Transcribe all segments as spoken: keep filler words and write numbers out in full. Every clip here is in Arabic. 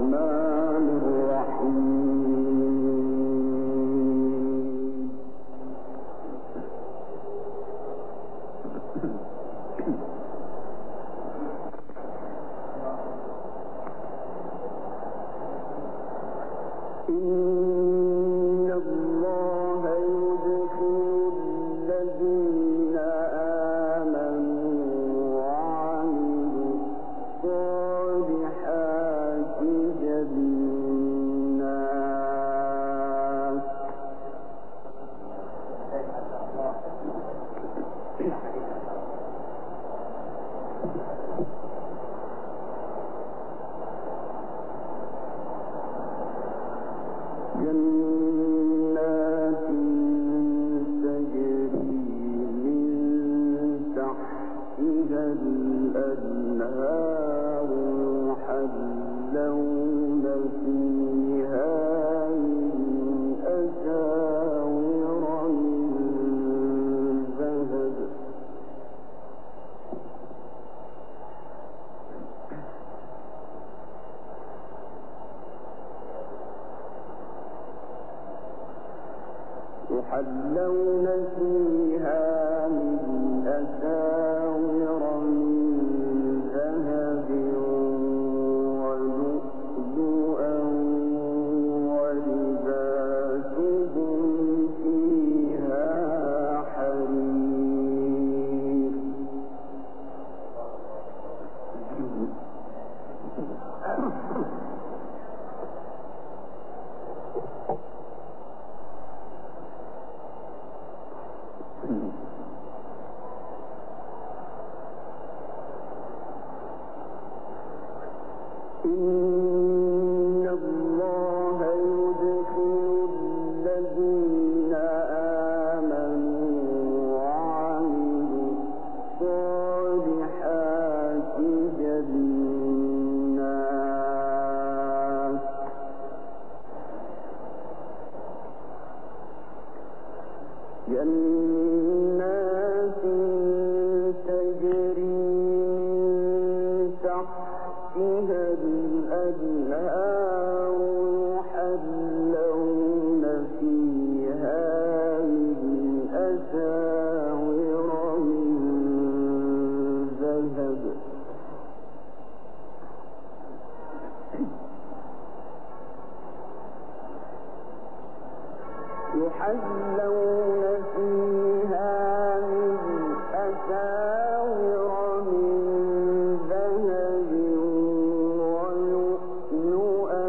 الرحمن الرحيم إن الله يدخل الذين آمنوا وعملوا الصالحات جنات جنات تجري من تحتها الأنهار يحلون فيها من أساور من ذهب يحلون فيها من أساور من ذهب ولؤلؤا ولباسهم فيها حرير إن الله يدخل الذين آمنوا وعملوا الصالحات جنات جنات تجري من تحتها الأنهار يحلون فيها من أساور من ذهب يحلون فيها من أساور من ذهب ولؤلؤا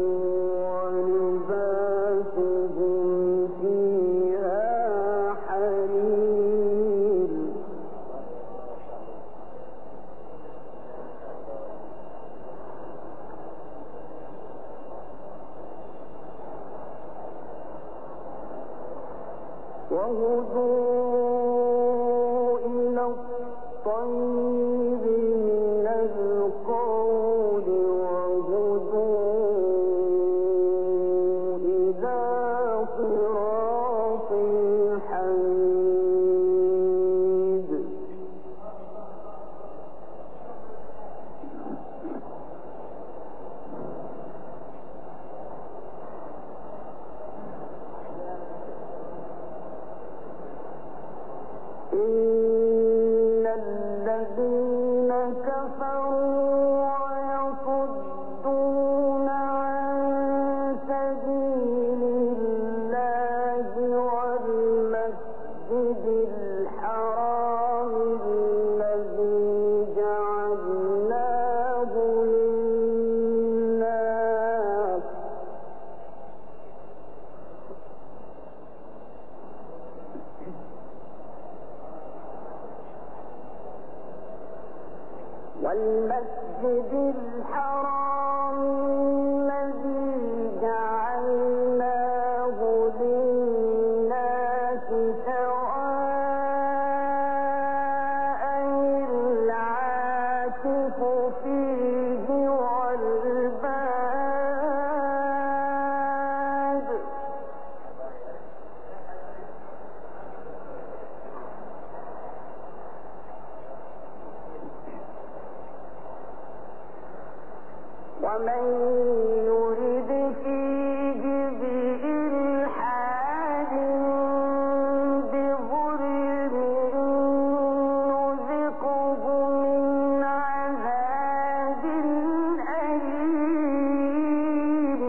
ولباسهم فيها حرير وهدوا إلى الطيب من القول وهدوا إلى صراط الحميد إن الذين كفروا ويصدون عن سبيل الله والمسجد الحرام الذي جعلناه للناس والمسجد الحرام الذي جعلناه للناس سواء العاكف فيه والباد ومن يرد فيه بإلحاد بظلم نذقه من عذاب أليم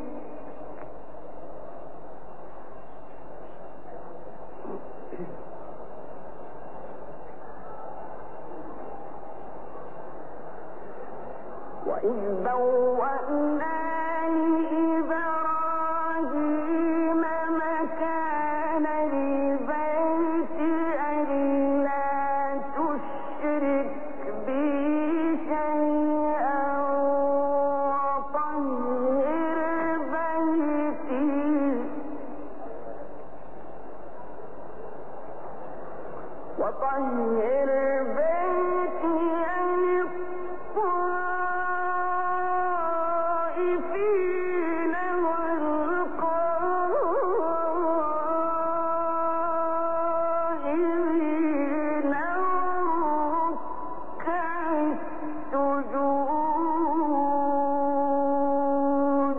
وإذ بوأنا لإبراهيم مكان البيت ألا تشرك بي شيئا وطهر بيتي وطهر بيتي للطائفين والقائمين والركع السجود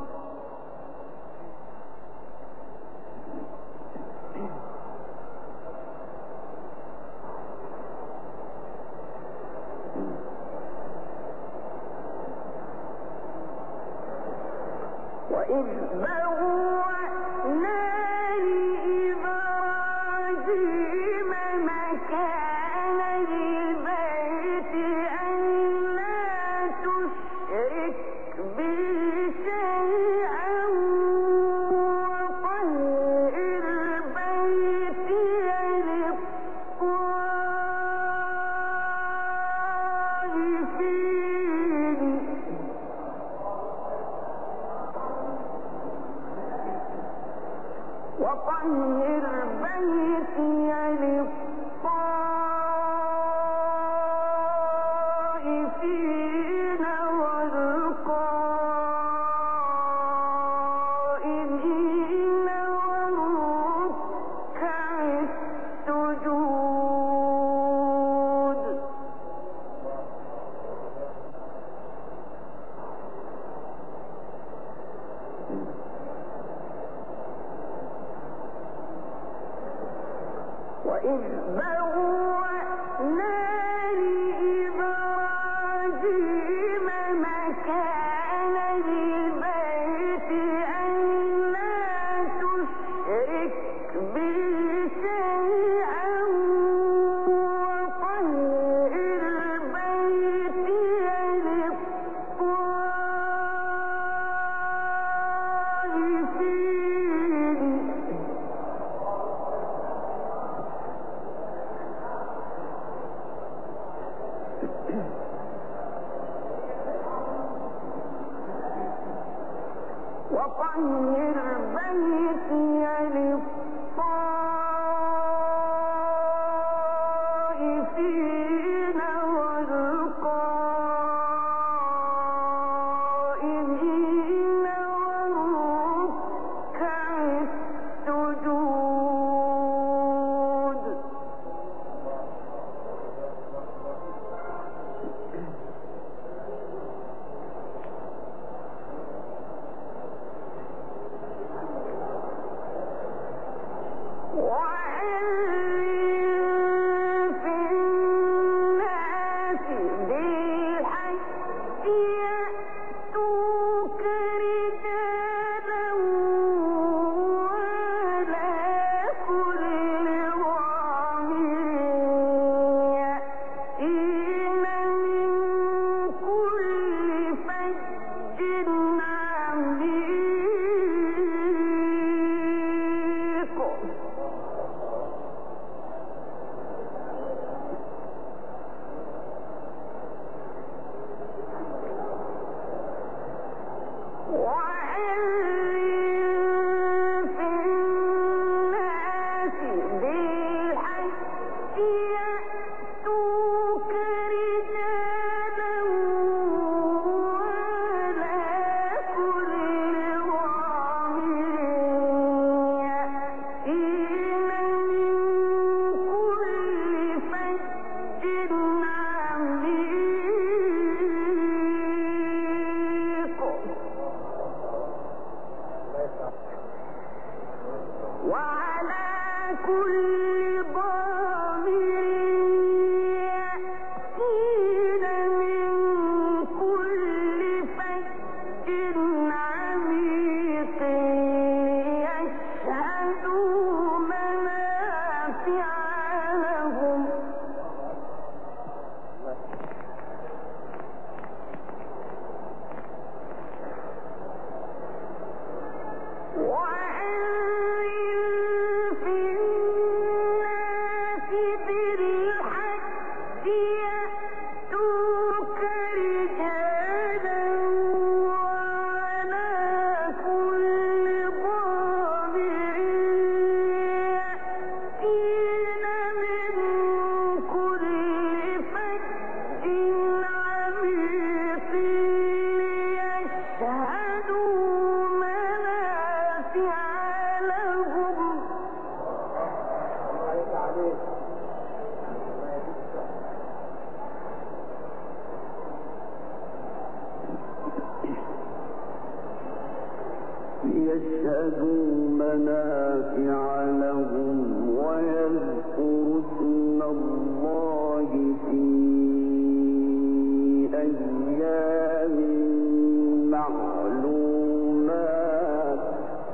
وإذ بوأنا لإبراهيم مكان البيت ألا تشرك بي شيئا وطهر بيتي للطائفين وطهر بيتي للطائفين والقائمين والركع السجود وإذ بوأنا لإبراهيم مكان البيت ألا تشرك بي شيئا وطهر بيتي للطائفين وطهر بيتي للطائفين والقائمين والركع السجود ليشهدوا منافع لهم ويذكروا اسم الله في أيام معلومات.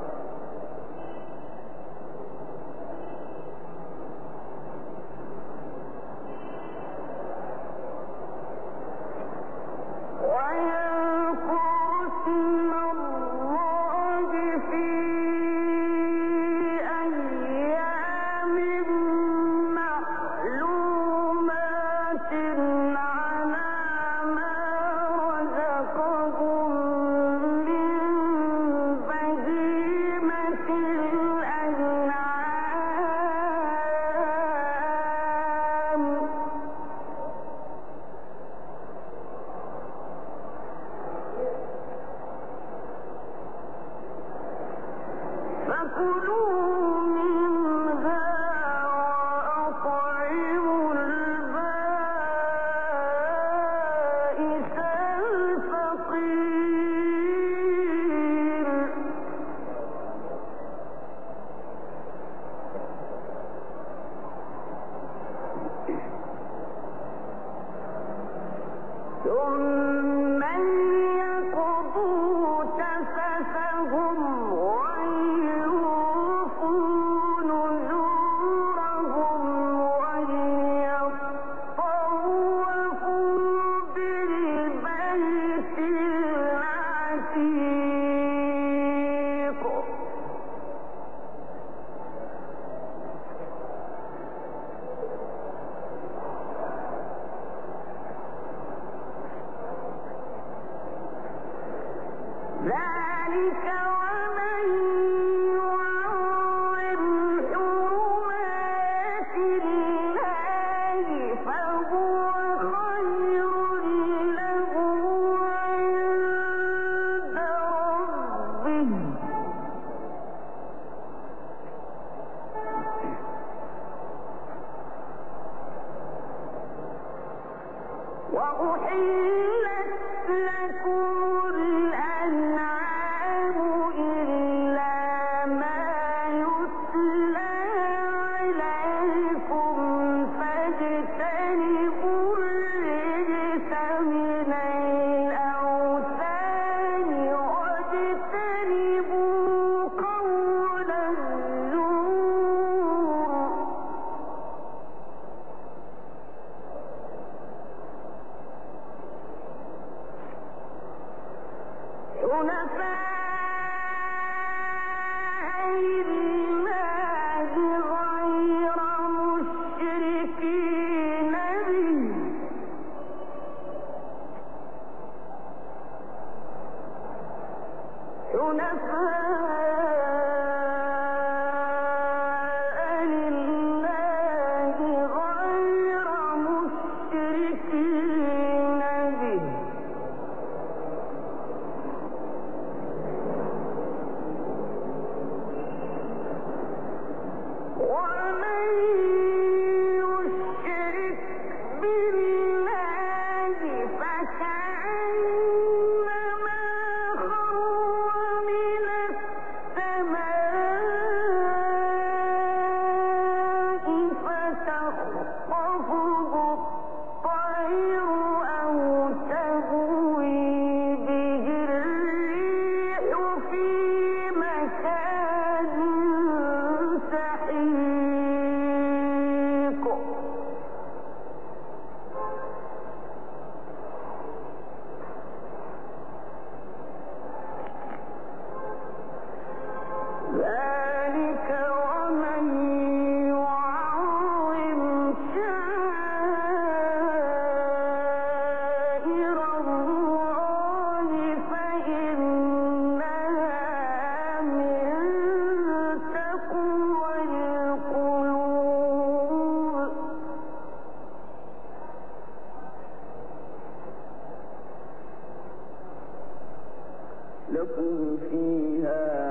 لكم فيها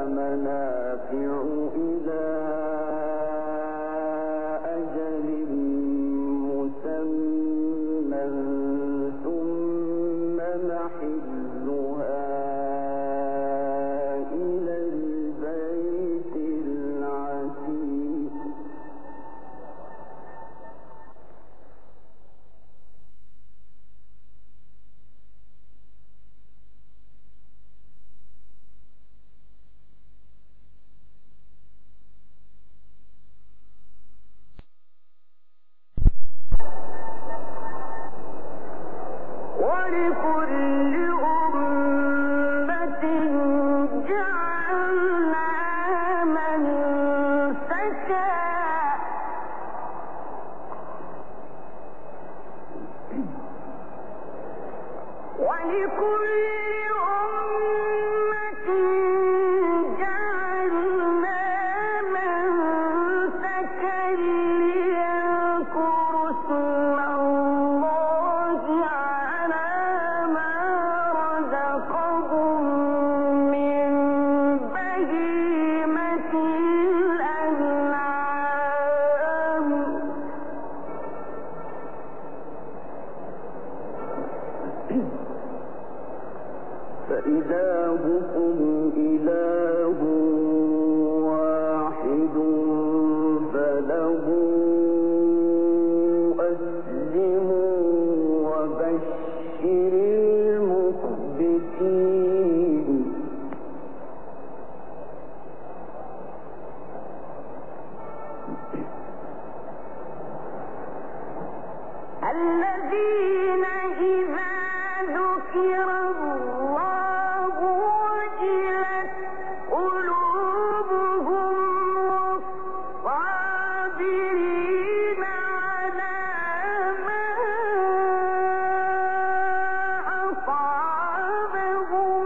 منافع إلى أجل مسمى ثم محلها إلى فإلهكم إله واحد فله أسلموا وبشر المخبتين الذين إذا ذكر الله وجلت قلوبهم والصابرين على ما أصابهم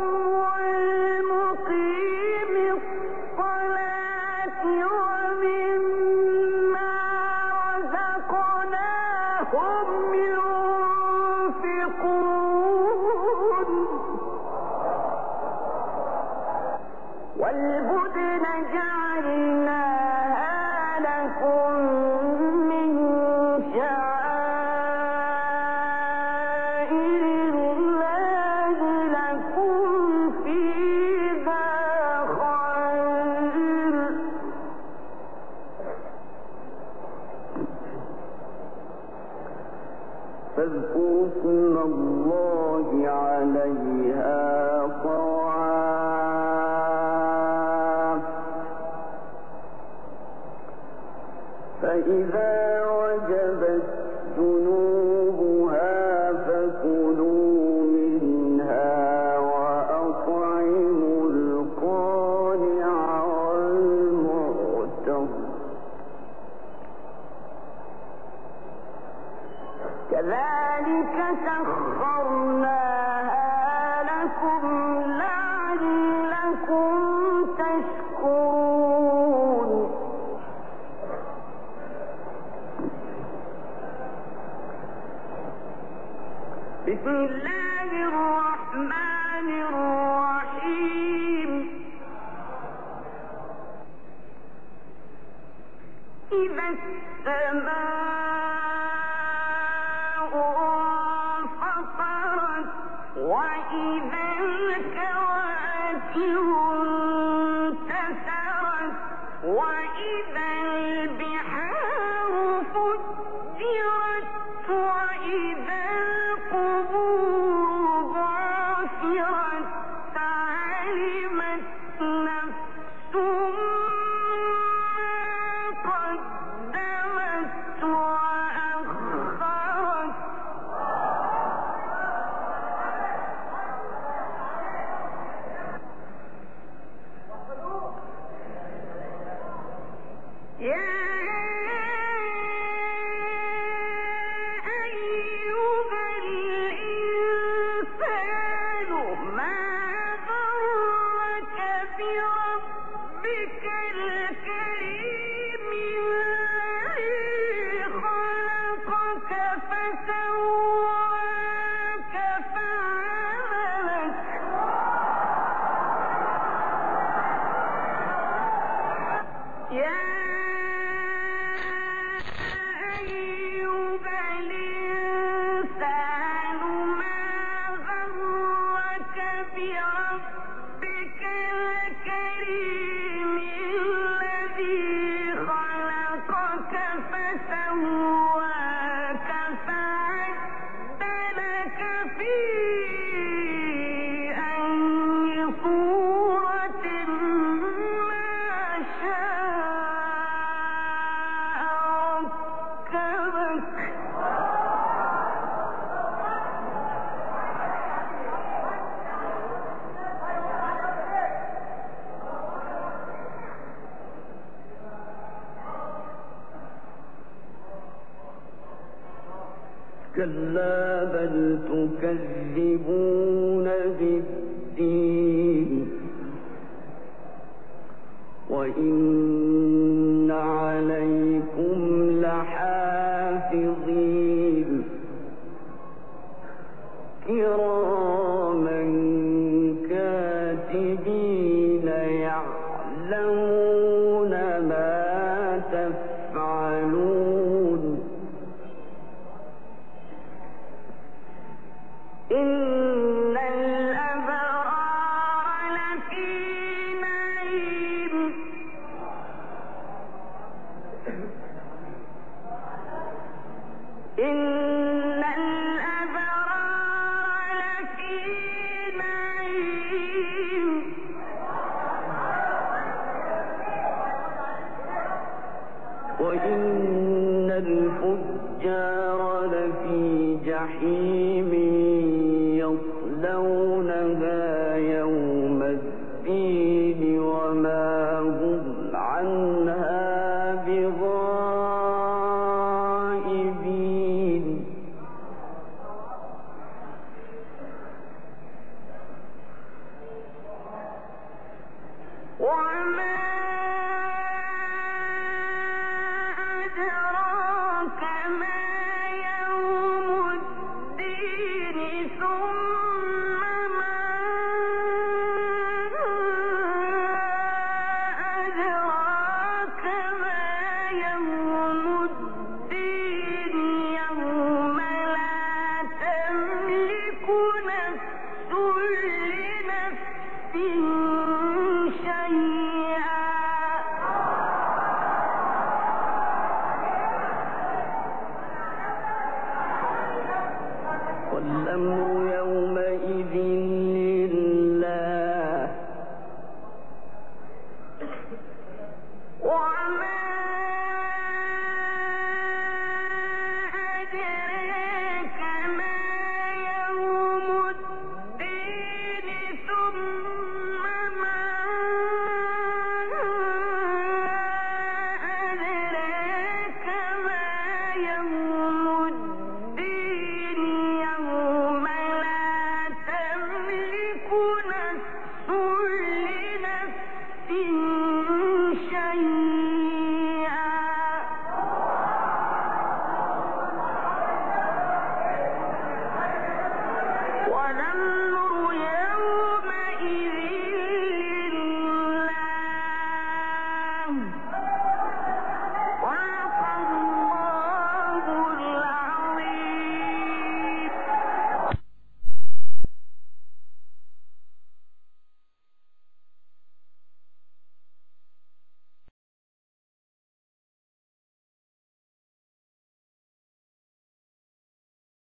والمقيم الصلاة ومما رزقناهم ينفقون والبدن جعلناها لكم من شعائر الله لكم فيها خير فاذكروا اسم الله عليها صواف فإذا وجبت جنوبها فكلوا منها وأطعموا القانع والمعتر كذلك سخرناها لكم لعلكم تشكرون بسم الله الرحمن الرحيم إذا السماء انفطرت وإذا الكواكب انتثرت وإذا البحار فجرت وإذا القبور بعثرت علمت نفس ما قدمت وأخرت يا أيها الإنسان ما غرك بربك الكريم الذي خلقك فسواك فعدلك يا كلا بل تكذبون بالدين وإن عليكم لحافظين كراما كاتبين يعلمون ما تفعلون إن الأبرار لفي نعيم إن الأبرار لفي نعيم وإن الفجار لفي جحيم يصلونها يوم الدين وما هم عنها بغائبين وما